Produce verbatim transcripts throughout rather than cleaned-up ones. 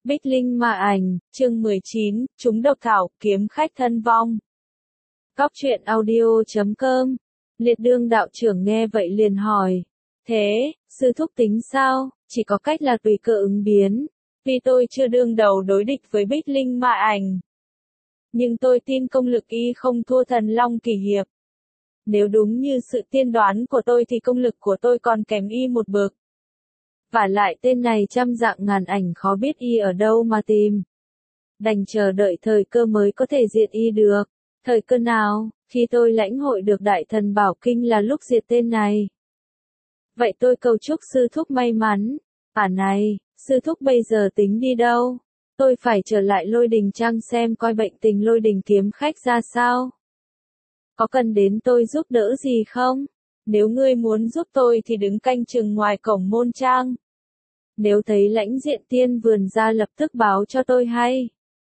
Bích Linh Ma Ảnh, chương mười chín, chúng độc thảo, kiếm khách thân vong. Cóc truyện audio chấm com. Liệt đương đạo trưởng nghe vậy liền hỏi. Thế, sư thúc tính sao? Chỉ có cách là tùy cơ ứng biến. Vì tôi chưa đương đầu đối địch với Bích Linh Ma Ảnh. Nhưng tôi tin công lực y không thua thần Long Kỳ Hiệp. Nếu đúng như sự tiên đoán của tôi thì công lực của tôi còn kém y một bậc. Vả lại tên này trăm dạng ngàn ảnh khó biết y ở đâu mà tìm. Đành chờ đợi thời cơ mới có thể diệt y được. Thời cơ nào, khi tôi lãnh hội được đại thần bảo kinh là lúc diệt tên này. Vậy tôi cầu chúc sư thúc may mắn. À này, sư thúc bây giờ tính đi đâu? Tôi phải trở lại Lôi Đình Trang xem coi bệnh tình Lôi Đình kiếm khách ra sao. Có cần đến tôi giúp đỡ gì không? Nếu ngươi muốn giúp tôi thì đứng canh chừng ngoài cổng môn trang. Nếu thấy lãnh diện tiên vườn ra lập tức báo cho tôi hay.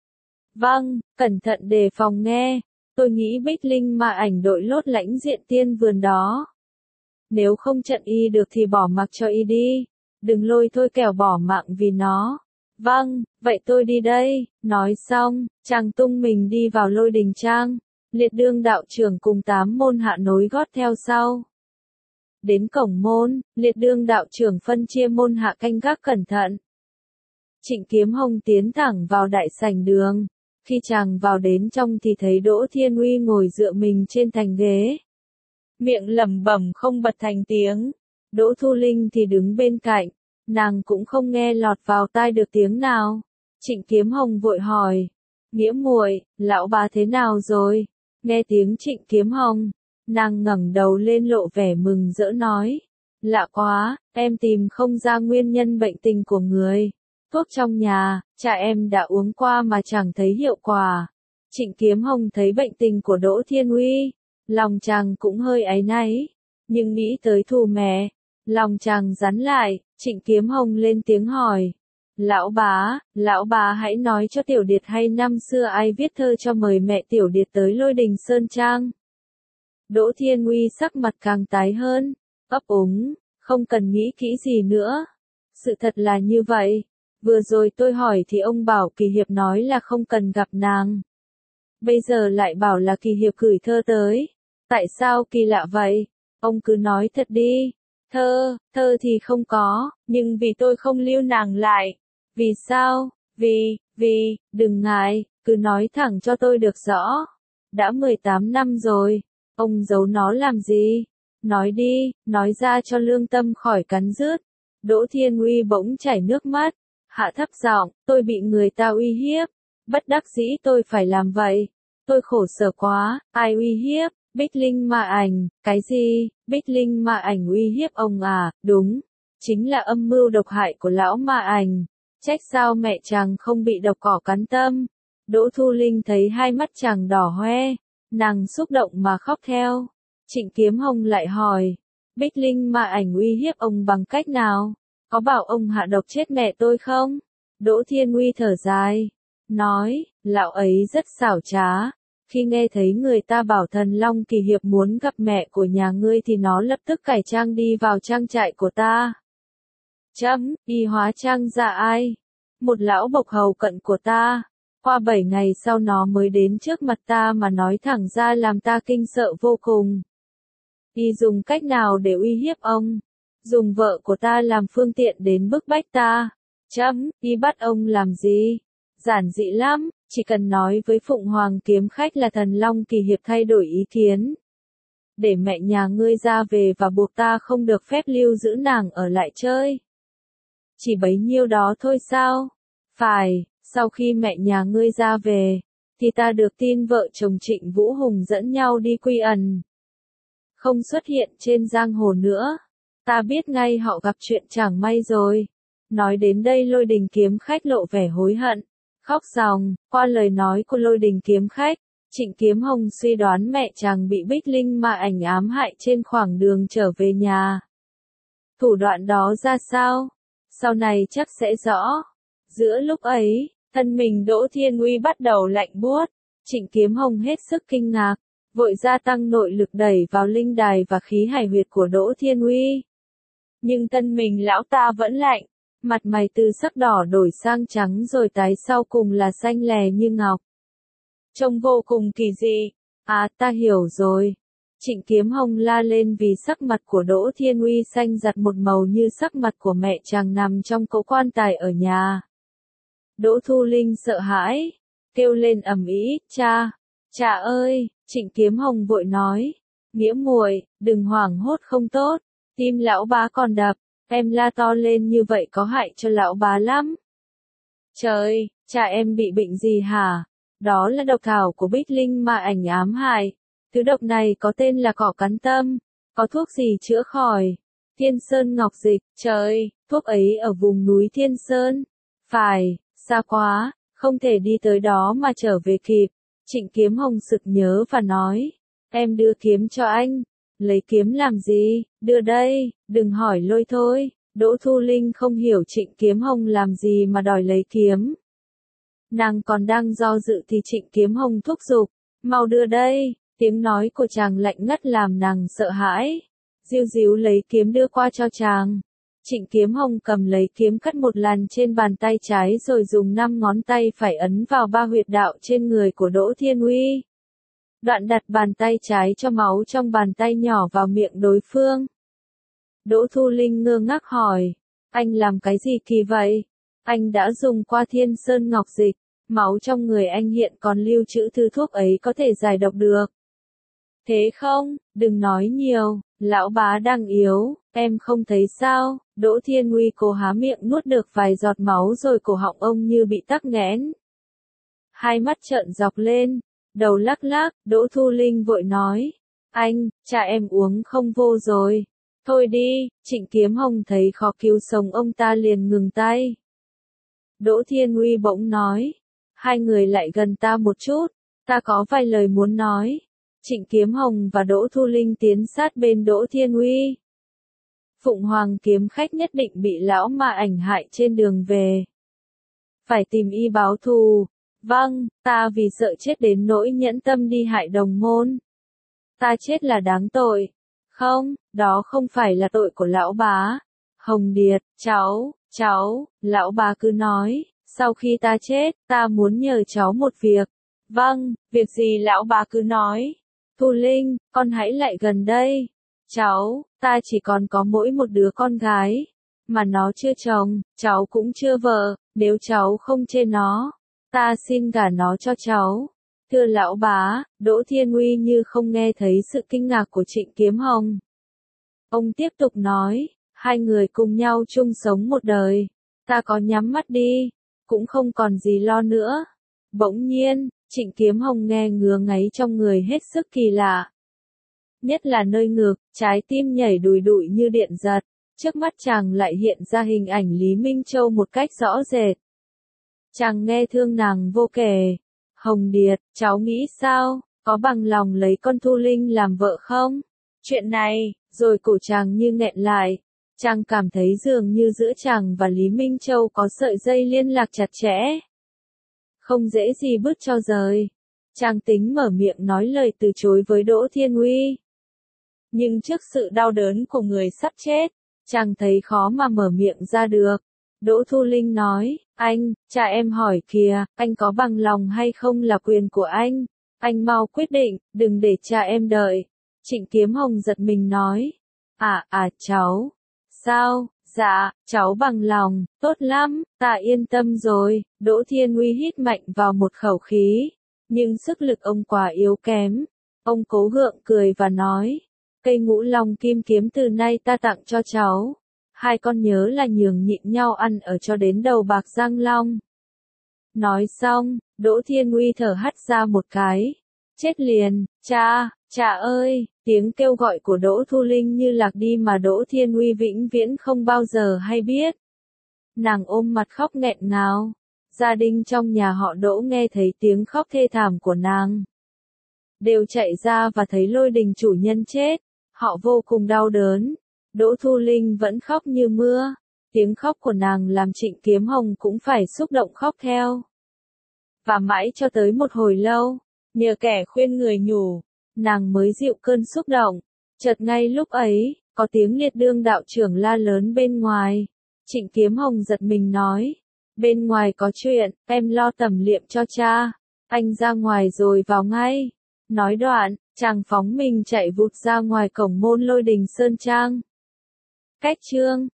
Vâng, cẩn thận đề phòng nghe. Tôi nghĩ Bích Linh Ma Ảnh đội lốt lãnh diện tiên vườn đó. Nếu không trận y được thì bỏ mặc cho y đi. Đừng lôi thôi kẻo bỏ mạng vì nó. Vâng, vậy tôi đi đây. Nói xong, chàng tung mình đi vào Lôi Đình Trang. Liệt đương đạo trưởng cùng tám môn hạ nối gót theo sau. Đến cổng môn, liệt đương đạo trưởng phân chia môn hạ canh gác cẩn thận. Trịnh Kiếm Hồng tiến thẳng vào đại sảnh đường. Khi chàng vào đến trong thì thấy Đỗ Thiên Uy ngồi dựa mình trên thành ghế. Miệng lẩm bẩm không bật thành tiếng. Đỗ Thu Linh thì đứng bên cạnh. Nàng cũng không nghe lọt vào tai được tiếng nào. Trịnh Kiếm Hồng vội hỏi. Nghĩa muội, lão bà thế nào rồi? Nghe tiếng Trịnh Kiếm Hồng. Nàng ngẩng đầu lên lộ vẻ mừng rỡ nói. Lạ quá, em tìm không ra nguyên nhân bệnh tình của người. Thuốc trong nhà, cha em đã uống qua mà chẳng thấy hiệu quả. Trịnh Kiếm Hồng thấy bệnh tình của Đỗ Thiên Uy. Lòng chàng cũng hơi áy náy. Nhưng nghĩ tới thù mẹ. Lòng chàng rắn lại, Trịnh Kiếm Hồng lên tiếng hỏi. Lão bá, lão bá hãy nói cho Tiểu Điệt hay năm xưa ai viết thơ cho mời mẹ Tiểu Điệt tới Lôi Đình Sơn Trang. Đỗ Thiên Uy sắc mặt càng tái hơn, ấp úng, không cần nghĩ kỹ gì nữa. Sự thật là như vậy, vừa rồi tôi hỏi thì ông bảo Kỳ Hiệp nói là không cần gặp nàng. Bây giờ lại bảo là Kỳ Hiệp gửi thơ tới. Tại sao kỳ lạ vậy? Ông cứ nói thật đi. Thơ, thơ thì không có, nhưng vì tôi không lưu nàng lại. Vì sao? Vì, vì, đừng ngại, cứ nói thẳng cho tôi được rõ. Đã mười tám năm rồi. Ông giấu nó làm gì? Nói đi, nói ra cho lương tâm khỏi cắn rứt. Đỗ Thiên Uy bỗng chảy nước mắt. Hạ thấp giọng, tôi bị người ta uy hiếp. Bất đắc dĩ tôi phải làm vậy. Tôi khổ sở quá, ai uy hiếp? Bích Linh Ma Ảnh, cái gì? Bích Linh Ma Ảnh uy hiếp ông à? Đúng, chính là âm mưu độc hại của lão Ma Ảnh. Trách sao mẹ chàng không bị độc cỏ cắn tâm. Đỗ Thu Linh thấy hai mắt chàng đỏ hoe. Nàng xúc động mà khóc theo. Trịnh Kiếm Hồng lại hỏi. Bích Linh Ma Ảnh uy hiếp ông bằng cách nào? Có bảo ông hạ độc chết mẹ tôi không? Đỗ Thiên Uy thở dài. Nói, lão ấy rất xảo trá. Khi nghe thấy người ta bảo thần Long Kỳ Hiệp muốn gặp mẹ của nhà ngươi thì nó lập tức cải trang đi vào trang trại của ta. Chấm, y hóa trang ra ai? Một lão bộc hầu cận của ta. Qua bảy ngày sau nó mới đến trước mặt ta mà nói thẳng ra làm ta kinh sợ vô cùng. Y dùng cách nào để uy hiếp ông? Dùng vợ của ta làm phương tiện đến bức bách ta. Chấm, y bắt ông làm gì? Giản dị lắm, chỉ cần nói với Phụng Hoàng kiếm khách là thần Long Kỳ Hiệp thay đổi ý kiến. Để mẹ nhà ngươi ra về và buộc ta không được phép lưu giữ nàng ở lại chơi. Chỉ bấy nhiêu đó thôi sao? Phải, sau khi mẹ nhà ngươi ra về, thì ta được tin vợ chồng Trịnh Vũ Hùng dẫn nhau đi quy ẩn. Không xuất hiện trên giang hồ nữa. Ta biết ngay họ gặp chuyện chẳng may rồi. Nói đến đây Lôi Đình kiếm khách lộ vẻ hối hận. Khóc ròng, qua lời nói của Lôi Đình kiếm khách, Trịnh Kiếm Hồng suy đoán mẹ chàng bị Bích Linh Ma Ảnh ám hại trên khoảng đường trở về nhà. Thủ đoạn đó ra sao? Sau này chắc sẽ rõ. Giữa lúc ấy, thân mình Đỗ Thiên Uy bắt đầu lạnh buốt. Trịnh Kiếm Hồng hết sức kinh ngạc, vội gia tăng nội lực đẩy vào linh đài và khí hải huyệt của Đỗ Thiên Uy. Nhưng thân mình lão ta vẫn lạnh. Mặt mày từ sắc đỏ đổi sang trắng rồi tái sau cùng là xanh lè như ngọc. Trông vô cùng kỳ dị. À, ta hiểu rồi. Trịnh Kiếm Hồng la lên vì sắc mặt của Đỗ Thiên Uy xanh giặt một màu như sắc mặt của mẹ chàng nằm trong cỗ quan tài ở nhà. Đỗ Thu Linh sợ hãi, kêu lên ầm ĩ, cha, cha ơi, Trịnh Kiếm Hồng vội nói, Nghĩa muội, đừng hoảng hốt không tốt, tim lão bá còn đập, em la to lên như vậy có hại cho lão bá lắm. Trời, cha em bị bệnh gì hả? Đó là độc thảo của Bích Linh mà ảnh ám hại. Thứ độc này có tên là cỏ cắn tâm. Có thuốc gì chữa khỏi? Thiên Sơn Ngọc Dịch. Trời, thuốc ấy ở vùng núi Thiên Sơn. Phải, xa quá, không thể đi tới đó mà trở về kịp. Trịnh Kiếm Hồng sực nhớ và nói, em đưa kiếm cho anh. Lấy kiếm làm gì? Đưa đây, đừng hỏi lôi thôi. Đỗ Thu Linh không hiểu Trịnh Kiếm Hồng làm gì mà đòi lấy kiếm. Nàng còn đang do dự thì Trịnh Kiếm Hồng thúc giục, mau đưa đây. Tiếng nói của chàng lạnh ngắt làm nàng sợ hãi. Diu díu lấy kiếm đưa qua cho chàng. Trịnh Kiếm Hồng cầm lấy kiếm cắt một lần trên bàn tay trái rồi dùng năm ngón tay phải ấn vào ba huyệt đạo trên người của Đỗ Thiên Uy. Đoạn đặt bàn tay trái cho máu trong bàn tay nhỏ vào miệng đối phương. Đỗ Thu Linh ngơ ngác hỏi, anh làm cái gì kỳ vậy? Anh đã dùng qua Thiên Sơn Ngọc Dịch, máu trong người anh hiện còn lưu trữ thứ thuốc ấy có thể giải độc được. Thế không, đừng nói nhiều, lão bá đang yếu, em không thấy sao? Đỗ Thiên Uy cố há miệng nuốt được vài giọt máu rồi cổ họng ông như bị tắc nghẽn. Hai mắt trợn dọc lên, đầu lắc lắc, Đỗ Thu Linh vội nói, anh, cha em uống không vô rồi. Thôi đi, Trịnh Kiếm Hồng thấy khó cứu sống ông ta liền ngừng tay. Đỗ Thiên Uy bỗng nói, hai người lại gần ta một chút, ta có vài lời muốn nói. Trịnh Kiếm Hồng và Đỗ Thu Linh tiến sát bên Đỗ Thiên Uy. Phụng Hoàng kiếm khách nhất định bị lão ma ảnh hại trên đường về. Phải tìm y báo thù. Vâng, ta vì sợ chết đến nỗi nhẫn tâm đi hại đồng môn. Ta chết là đáng tội. Không, đó không phải là tội của lão bá. Hồng Điệt, cháu, cháu, lão bá cứ nói, sau khi ta chết, ta muốn nhờ cháu một việc. Vâng, việc gì lão bá cứ nói. Thu Linh, con hãy lại gần đây. Cháu, ta chỉ còn có mỗi một đứa con gái, mà nó chưa chồng, cháu cũng chưa vợ, nếu cháu không chê nó, ta xin gả nó cho cháu. Thưa lão bá, Đỗ Thiên Uy như không nghe thấy sự kinh ngạc của Trịnh Kiếm Hồng. Ông tiếp tục nói, hai người cùng nhau chung sống một đời, ta có nhắm mắt đi, cũng không còn gì lo nữa. Bỗng nhiên, Trịnh Kiếm Hồng nghe ngứa ngáy trong người hết sức kỳ lạ. Nhất là nơi ngực, trái tim nhảy đùi đụi như điện giật, trước mắt chàng lại hiện ra hình ảnh Lý Minh Châu một cách rõ rệt. Chàng nghe thương nàng vô kể. Hồng Điệt, cháu nghĩ sao, có bằng lòng lấy con Thu Linh làm vợ không? Chuyện này, rồi cổ chàng như nghẹn lại. Chàng cảm thấy dường như giữa chàng và Lý Minh Châu có sợi dây liên lạc chặt chẽ. Không dễ gì bứt cho rời. Chàng tính mở miệng nói lời từ chối với Đỗ Thiên Uy. Nhưng trước sự đau đớn của người sắp chết, chàng thấy khó mà mở miệng ra được. Đỗ Thu Linh nói, anh, cha em hỏi kìa, anh có bằng lòng hay không là quyền của anh. Anh mau quyết định, đừng để cha em đợi. Trịnh Kiếm Hồng giật mình nói, à, à, cháu. Sao, dạ, cháu bằng lòng, tốt lắm, ta yên tâm rồi. Đỗ Thiên Uy hít mạnh vào một khẩu khí, nhưng sức lực ông quá yếu kém. Ông cố gượng cười và nói, cây ngũ long kim kiếm từ nay ta tặng cho cháu. Hai con nhớ là nhường nhịn nhau ăn ở cho đến đầu bạc răng long. Nói xong, Đỗ Thiên Uy thở hắt ra một cái. Chết liền, cha, cha ơi, tiếng kêu gọi của Đỗ Thu Linh như lạc đi mà Đỗ Thiên Uy vĩnh viễn không bao giờ hay biết. Nàng ôm mặt khóc nghẹn ngào. Gia đình trong nhà họ Đỗ nghe thấy tiếng khóc thê thảm của nàng, đều chạy ra và thấy Lôi Đình chủ nhân chết. Họ vô cùng đau đớn. Đỗ Thu Linh vẫn khóc như mưa. Tiếng khóc của nàng làm Trịnh Kiếm Hồng cũng phải xúc động khóc theo. Và mãi cho tới một hồi lâu, nhờ kẻ khuyên người nhủ, nàng mới dịu cơn xúc động. Chợt ngay lúc ấy, có tiếng Liệt Đương đạo trưởng la lớn bên ngoài. Trịnh Kiếm Hồng giật mình nói. Bên ngoài có chuyện, em lo tẩm liệm cho cha. Anh ra ngoài rồi vào ngay. Nói đoạn, chàng phóng mình chạy vụt ra ngoài cổng môn Lôi Đình Sơn Trang. Cách chương